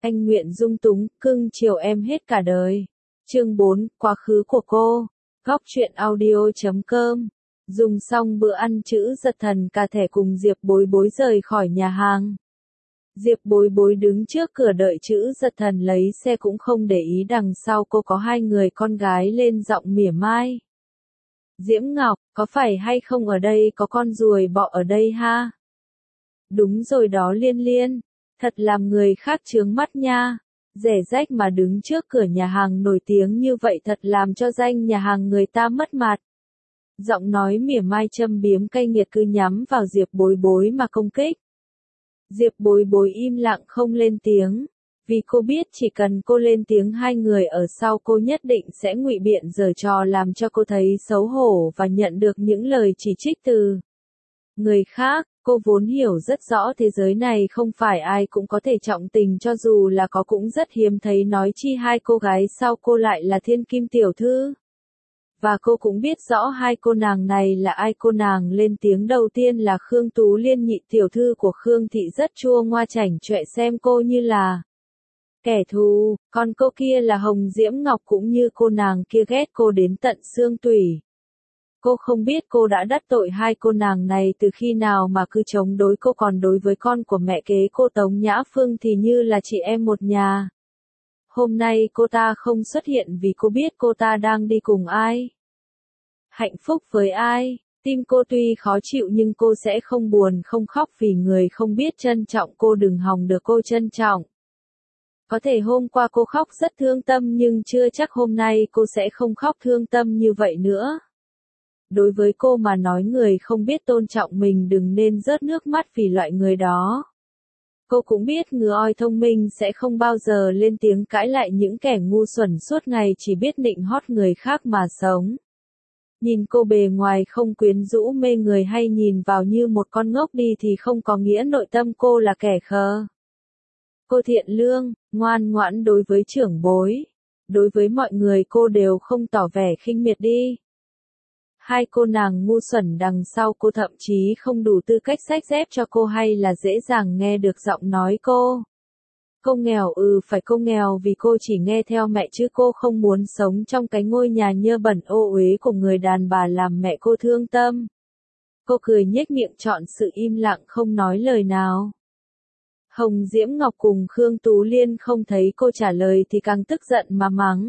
Anh nguyện dung túng, cưng chiều em hết cả đời. Chương 4, quá khứ của cô. Góc truyện audio.com. Dùng xong bữa ăn Chữ Giật Thần cả thẻ cùng Diệp Bối Bối rời khỏi nhà hàng. Diệp Bối Bối đứng trước cửa đợi Chữ Giật Thần lấy xe cũng không để ý đằng sau cô có hai người con gái lên giọng mỉa mai. Diễm Ngọc, có phải hay không ở đây có con ruồi bọ ở đây ha? Đúng rồi đó Liên Liên, thật làm người khác chướng mắt nha. Rẻ rách mà đứng trước cửa nhà hàng nổi tiếng như vậy thật làm cho danh nhà hàng người ta mất mặt. Giọng nói mỉa mai châm biếm cay nghiệt cứ nhắm vào Diệp Bối Bối mà công kích. Diệp Bối Bối im lặng không lên tiếng, vì cô biết chỉ cần cô lên tiếng hai người ở sau cô nhất định sẽ ngụy biện giở trò làm cho cô thấy xấu hổ và nhận được những lời chỉ trích từ người khác. Cô vốn hiểu rất rõ thế giới này không phải ai cũng có thể trọng tình, cho dù là có cũng rất hiếm thấy, nói chi hai cô gái sau cô lại là thiên kim tiểu thư. Và cô cũng biết rõ hai cô nàng này là ai. Cô nàng lên tiếng đầu tiên là Khương Tú Liên, nhị tiểu thư của Khương thị, rất chua ngoa chảnh chọe xem cô như là kẻ thù, còn cô kia là Hồng Diễm Ngọc cũng như cô nàng kia ghét cô đến tận xương tủy. Cô không biết cô đã đắc tội hai cô nàng này từ khi nào mà cứ chống đối cô, còn đối với con của mẹ kế cô Tống Nhã Phương thì như là chị em một nhà. Hôm nay cô ta không xuất hiện vì cô biết cô ta đang đi cùng ai, hạnh phúc với ai. Tim cô tuy khó chịu nhưng cô sẽ không buồn không khóc vì người không biết trân trọng cô đừng hòng được cô trân trọng. Có thể hôm qua cô khóc rất thương tâm nhưng chưa chắc hôm nay cô sẽ không khóc thương tâm như vậy nữa. Đối với cô mà nói, người không biết tôn trọng mình đừng nên rớt nước mắt vì loại người đó. Cô cũng biết ngựa oi thông minh sẽ không bao giờ lên tiếng cãi lại những kẻ ngu xuẩn suốt ngày chỉ biết nịnh hót người khác mà sống. Nhìn cô bề ngoài không quyến rũ mê người hay nhìn vào như một con ngốc đi thì không có nghĩa nội tâm cô là kẻ khờ. Cô thiện lương, ngoan ngoãn đối với trưởng bối. Đối với mọi người cô đều không tỏ vẻ khinh miệt đi. Hai cô nàng ngu xuẩn đằng sau cô thậm chí không đủ tư cách xách dép cho cô hay là dễ dàng nghe được giọng nói cô. Cô nghèo, phải cô nghèo vì cô chỉ nghe theo mẹ chứ cô không muốn sống trong cái ngôi nhà nhơ bẩn ô uế của người đàn bà làm mẹ cô thương tâm. Cô cười nhếch miệng chọn sự im lặng không nói lời nào. Hồng Diễm Ngọc cùng Khương Tú Liên không thấy cô trả lời thì càng tức giận mà mắng.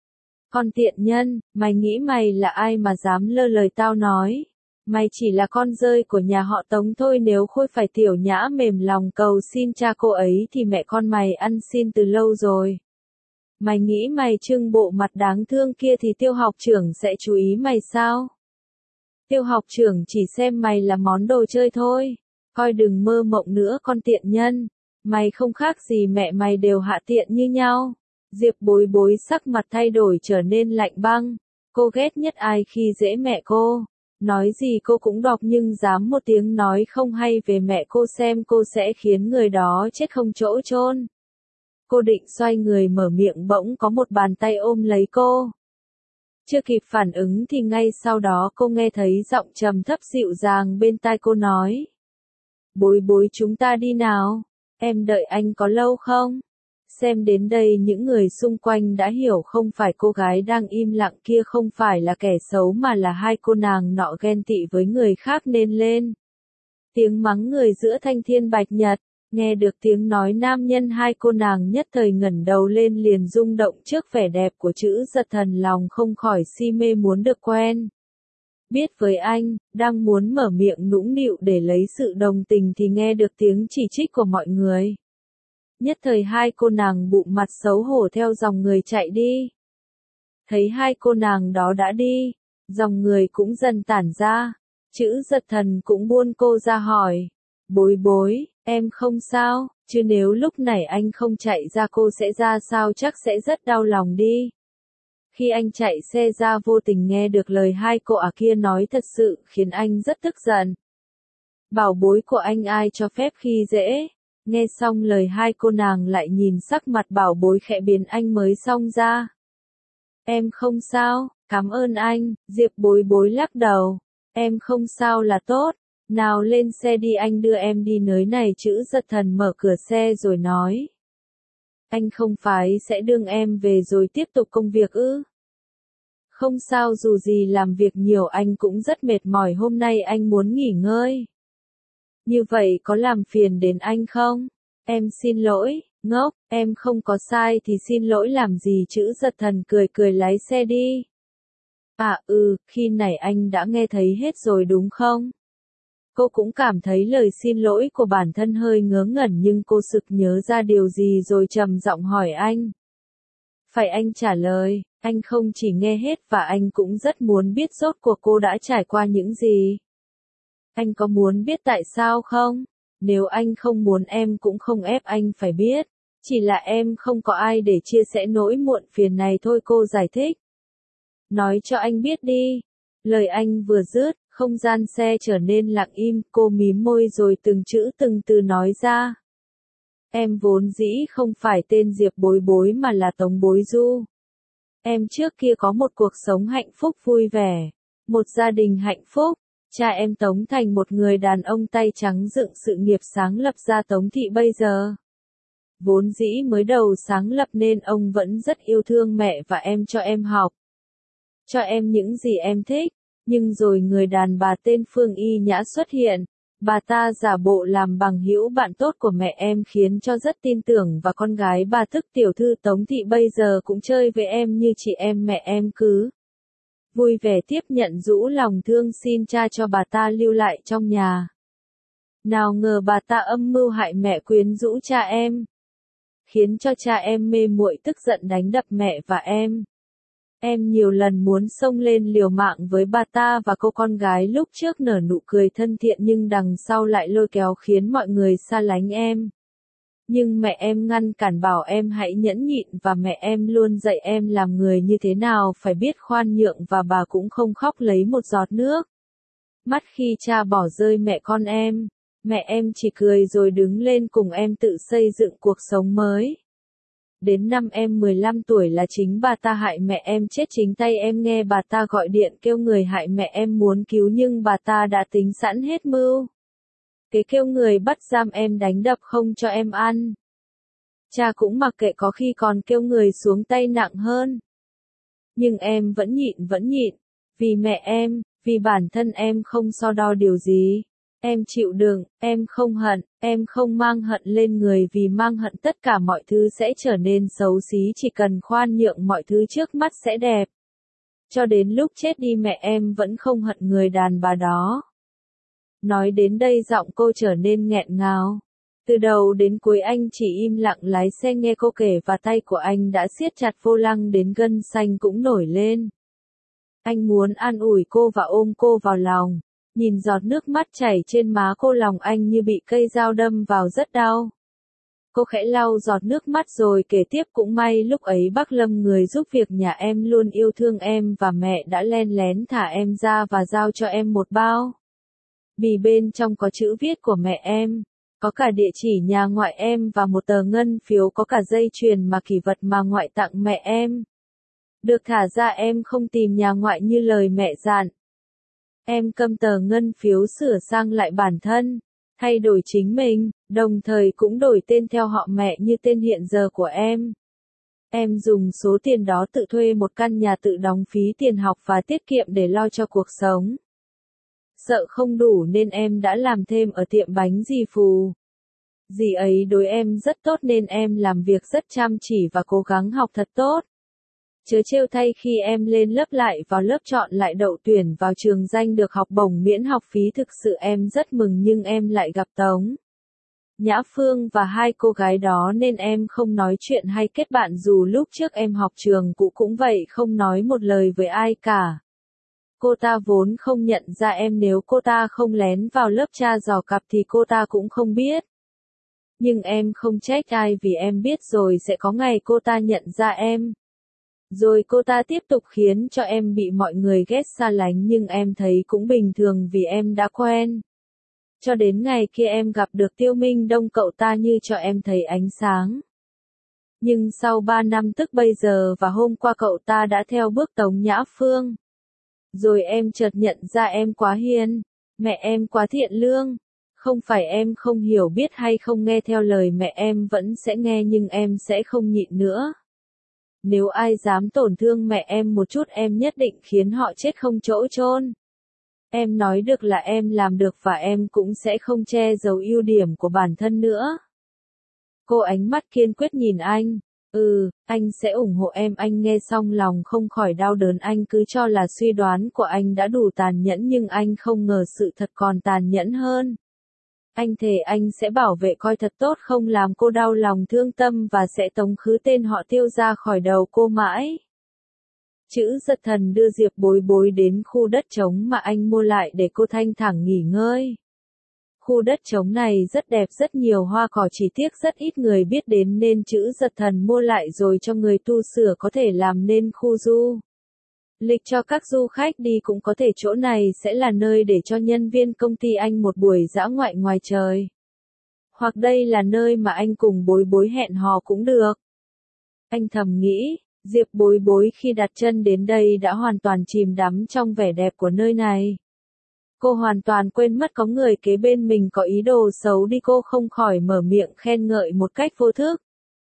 Con tiện nhân, mày nghĩ mày là ai mà dám lơ lời tao nói? Mày chỉ là con rơi của nhà họ Tống thôi, nếu Khôi phải tiểu nhã mềm lòng cầu xin cha cô ấy thì mẹ con mày ăn xin từ lâu rồi. Mày nghĩ mày trưng bộ mặt đáng thương kia thì Tiêu học trưởng sẽ chú ý mày sao? Tiêu học trưởng chỉ xem mày là món đồ chơi thôi. Coi đừng mơ mộng nữa con tiện nhân. Mày không khác gì mẹ mày, đều hạ tiện như nhau. Diệp Bối Bối sắc mặt thay đổi trở nên lạnh băng. Cô ghét nhất ai khi dễ mẹ cô. Nói gì cô cũng đọc nhưng dám một tiếng nói không hay về mẹ cô xem cô sẽ khiến người đó chết không chỗ chôn. Cô định xoay người mở miệng bỗng có một bàn tay ôm lấy cô. Chưa kịp phản ứng thì ngay sau đó cô nghe thấy giọng trầm thấp dịu dàng bên tai cô nói. Bối Bối, chúng ta đi nào. Em đợi anh có lâu không? Xem đến đây những người xung quanh đã hiểu không phải cô gái đang im lặng kia không phải là kẻ xấu mà là hai cô nàng nọ ghen tị với người khác nên lên tiếng mắng người giữa thanh thiên bạch nhật. Nghe được tiếng nói nam nhân, hai cô nàng nhất thời ngẩng đầu lên liền rung động trước vẻ đẹp của Chữ Giật Thần, lòng không khỏi si mê muốn được quen biết với anh. Đang muốn mở miệng nũng nịu để lấy sự đồng tình thì nghe được tiếng chỉ trích của mọi người. Nhất thời hai cô nàng bụng mặt xấu hổ theo dòng người chạy đi. Thấy hai cô nàng đó đã đi, dòng người cũng dần tản ra. Chữ Giật Thần cũng buôn cô ra hỏi. Bối Bối, em không sao, chứ nếu lúc này anh không chạy ra cô sẽ ra sao, chắc sẽ rất đau lòng đi. Khi anh chạy xe ra vô tình nghe được lời hai cô kia nói thật sự khiến anh rất tức giận. Bảo bối của anh ai cho phép khi dễ. Nghe xong lời hai cô nàng lại nhìn sắc mặt Bảo Bối khẽ biến, anh mới xong ra. Em không sao, cảm ơn anh. Diệp Bối Bối lắc đầu. Em không sao là tốt. Nào lên xe đi, anh đưa em đi nơi này. Chữ Giật Thần mở cửa xe rồi nói. Anh không phải sẽ đương em về rồi tiếp tục công việc ư? Không sao, dù gì làm việc nhiều anh cũng rất mệt mỏi, hôm nay anh muốn nghỉ ngơi. Như vậy có làm phiền đến anh không? Em xin lỗi, ngốc, em không có sai thì xin lỗi làm gì chứ, Giật Thần cười cười lái xe đi. À khi này anh đã nghe thấy hết rồi đúng không? Cô cũng cảm thấy lời xin lỗi của bản thân hơi ngớ ngẩn nhưng cô sực nhớ ra điều gì rồi trầm giọng hỏi anh. Phải anh trả lời, anh không chỉ nghe hết và anh cũng rất muốn biết rốt cuộc cô đã trải qua những gì. Anh có muốn biết tại sao không? Nếu anh không muốn em cũng không ép anh phải biết. Chỉ là em không có ai để chia sẻ nỗi muộn phiền này thôi, cô giải thích. Nói cho anh biết đi. Lời anh vừa dứt, không gian xe trở nên lặng im, cô mím môi rồi từng chữ từng từ nói ra. Em vốn dĩ không phải tên Diệp Bối Bối mà là Tống Bối Du. Em trước kia có một cuộc sống hạnh phúc vui vẻ, một gia đình hạnh phúc. Cha em Tống thành một người đàn ông tay trắng dựng sự nghiệp sáng lập ra Tống Thị bây giờ. Vốn dĩ mới đầu sáng lập nên ông vẫn rất yêu thương mẹ và em, cho em học. Cho em những gì em thích, nhưng rồi người đàn bà tên Phương Y Nhã xuất hiện. Bà ta giả bộ làm bằng hữu bạn tốt của mẹ em khiến cho rất tin tưởng và con gái bà tức tiểu thư Tống Thị bây giờ cũng chơi với em như chị em, mẹ em cứ vui vẻ tiếp nhận, rũ lòng thương xin cha cho bà ta lưu lại trong nhà. Nào ngờ bà ta âm mưu hại mẹ, quyến rũ cha em, khiến cho cha em mê muội tức giận đánh đập mẹ và em. Em nhiều lần muốn xông lên liều mạng với bà ta và cô con gái lúc trước nở nụ cười thân thiện nhưng đằng sau lại lôi kéo khiến mọi người xa lánh em. Nhưng mẹ em ngăn cản, bảo em hãy nhẫn nhịn và mẹ em luôn dạy em làm người như thế nào phải biết khoan nhượng và bà cũng không khóc lấy một giọt nước mắt khi cha bỏ rơi mẹ con em. Mẹ em chỉ cười rồi đứng lên cùng em tự xây dựng cuộc sống mới. Đến năm em 15 tuổi là chính bà ta hại mẹ em chết chính tay em, nghe bà ta gọi điện kêu người hại mẹ em muốn cứu nhưng bà ta đã tính sẵn hết mưu. Kế kêu người bắt giam em, đánh đập không cho em ăn. Cha cũng mặc kệ, có khi còn kêu người xuống tay nặng hơn. Nhưng em vẫn nhịn, vì mẹ em, vì bản thân em không so đo điều gì. Em chịu đựng, em không hận, em không mang hận lên người, vì mang hận tất cả mọi thứ sẽ trở nên xấu xí, chỉ cần khoan nhượng mọi thứ trước mắt sẽ đẹp. Cho đến lúc chết đi mẹ em vẫn không hận người đàn bà đó. Nói đến đây giọng cô trở nên nghẹn ngào. Từ đầu đến cuối anh chỉ im lặng lái xe nghe cô kể và tay của anh đã siết chặt vô lăng đến gân xanh cũng nổi lên. Anh muốn an ủi cô và ôm cô vào lòng. Nhìn giọt nước mắt chảy trên má cô, lòng anh như bị cây dao đâm vào rất đau. Cô khẽ lau giọt nước mắt rồi kể tiếp, cũng may lúc ấy bác Lâm, người giúp việc nhà em, luôn yêu thương em và mẹ đã len lén thả em ra và giao cho em một bao bì, bên trong có chữ viết của mẹ em, có cả địa chỉ nhà ngoại em và một tờ ngân phiếu, có cả dây chuyền mà kỷ vật mà ngoại tặng mẹ em. Được thả ra em không tìm nhà ngoại như lời mẹ dặn. Em cầm tờ ngân phiếu sửa sang lại bản thân, thay đổi chính mình, đồng thời cũng đổi tên theo họ mẹ như tên hiện giờ của em. Em dùng số tiền đó tự thuê một căn nhà, tự đóng phí tiền học và tiết kiệm để lo cho cuộc sống. Sợ không đủ nên em đã làm thêm ở tiệm bánh dì Phù. Dì ấy đối em rất tốt nên em làm việc rất chăm chỉ và cố gắng học thật tốt. Chớ trêu thay, khi em lên lớp lại vào lớp chọn lại đậu tuyển vào trường danh được học bổng miễn học phí, thực sự em rất mừng, nhưng em lại gặp Tống Nhã Phương và hai cô gái đó nên em không nói chuyện hay kết bạn, dù lúc trước em học trường cũ cũng vậy, không nói một lời với ai cả. Cô ta vốn không nhận ra em, nếu cô ta không lén vào lớp tra dò cặp thì cô ta cũng không biết. Nhưng em không trách ai, vì em biết rồi sẽ có ngày cô ta nhận ra em. Rồi cô ta tiếp tục khiến cho em bị mọi người ghét xa lánh, nhưng em thấy cũng bình thường vì em đã quen. Cho đến ngày kia em gặp được Tiêu Minh Đông, cậu ta như cho em thấy ánh sáng. Nhưng sau 3 năm, tức bây giờ và hôm qua, cậu ta đã theo bước Tống Nhã Phương. Rồi em chợt nhận ra em quá hiền, mẹ em quá thiện lương. Không phải em không hiểu biết hay không nghe theo lời mẹ, em vẫn sẽ nghe nhưng em sẽ không nhịn nữa. Nếu ai dám tổn thương mẹ em một chút em nhất định khiến họ chết không chỗ chôn. Em nói được là em làm được và em cũng sẽ không che giấu ưu điểm của bản thân nữa. Cô ánh mắt kiên quyết nhìn anh. Anh sẽ ủng hộ em. Anh nghe xong lòng không khỏi đau đớn. Anh cứ cho là suy đoán của anh đã đủ tàn nhẫn nhưng anh không ngờ sự thật còn tàn nhẫn hơn. Anh thề anh sẽ bảo vệ coi thật tốt, không làm cô đau lòng thương tâm và sẽ tống khứ tên họ Tiêu ra khỏi đầu cô mãi. Chữ Giật Thần đưa Diệp Bối Bối đến khu đất trống mà anh mua lại để cô thanh thản nghỉ ngơi. Khu đất trống này rất đẹp, rất nhiều hoa cỏ, chỉ tiếc rất ít người biết đến nên Chữ Giật Thần mua lại rồi cho người tu sửa có thể làm nên khu du lịch cho các du khách đi, cũng có thể chỗ này sẽ là nơi để cho nhân viên công ty anh một buổi dã ngoại ngoài trời. Hoặc đây là nơi mà anh cùng Bối Bối hẹn hò cũng được. Anh thầm nghĩ, Diệp Bối Bối khi đặt chân đến đây đã hoàn toàn chìm đắm trong vẻ đẹp của nơi này. Cô hoàn toàn quên mất có người kế bên mình có ý đồ xấu đi, cô không khỏi mở miệng khen ngợi một cách vô thức.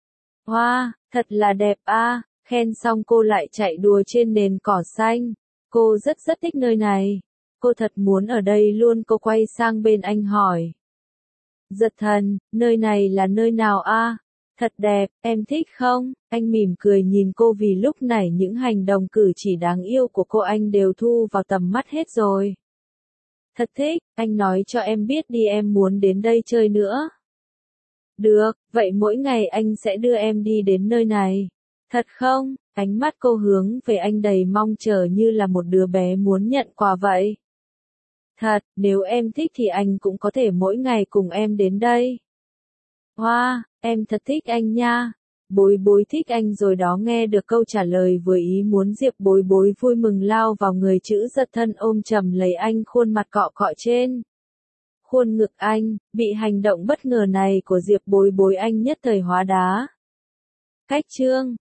Wow, thật là đẹp a. Khen xong cô lại chạy đùa trên nền cỏ xanh. Cô rất thích nơi này. Cô thật muốn ở đây luôn. Cô quay sang bên anh hỏi. Giật Thần, nơi này là nơi nào a? Thật đẹp, em thích không? Anh mỉm cười nhìn cô vì lúc này những hành động cử chỉ đáng yêu của cô anh đều thu vào tầm mắt hết rồi. Thật thích, anh nói cho em biết đi, em muốn đến đây chơi nữa. Được, vậy mỗi ngày anh sẽ đưa em đi đến nơi này. Thật không? Ánh mắt cô hướng về anh đầy mong chờ như là một đứa bé muốn nhận quà vậy. Thật, nếu em thích thì anh cũng có thể mỗi ngày cùng em đến đây. Wow, em thật thích anh nha. Bối Bối thích anh rồi đó. Nghe được câu trả lời vừa ý muốn, Diệp Bối Bối vui mừng lao vào người Chữ Giật Thân ôm chầm lấy anh, khuôn mặt cọ cọ trên khuôn ngực anh. Bị hành động bất ngờ này của Diệp Bối Bối anh nhất thời hóa đá. Cách chương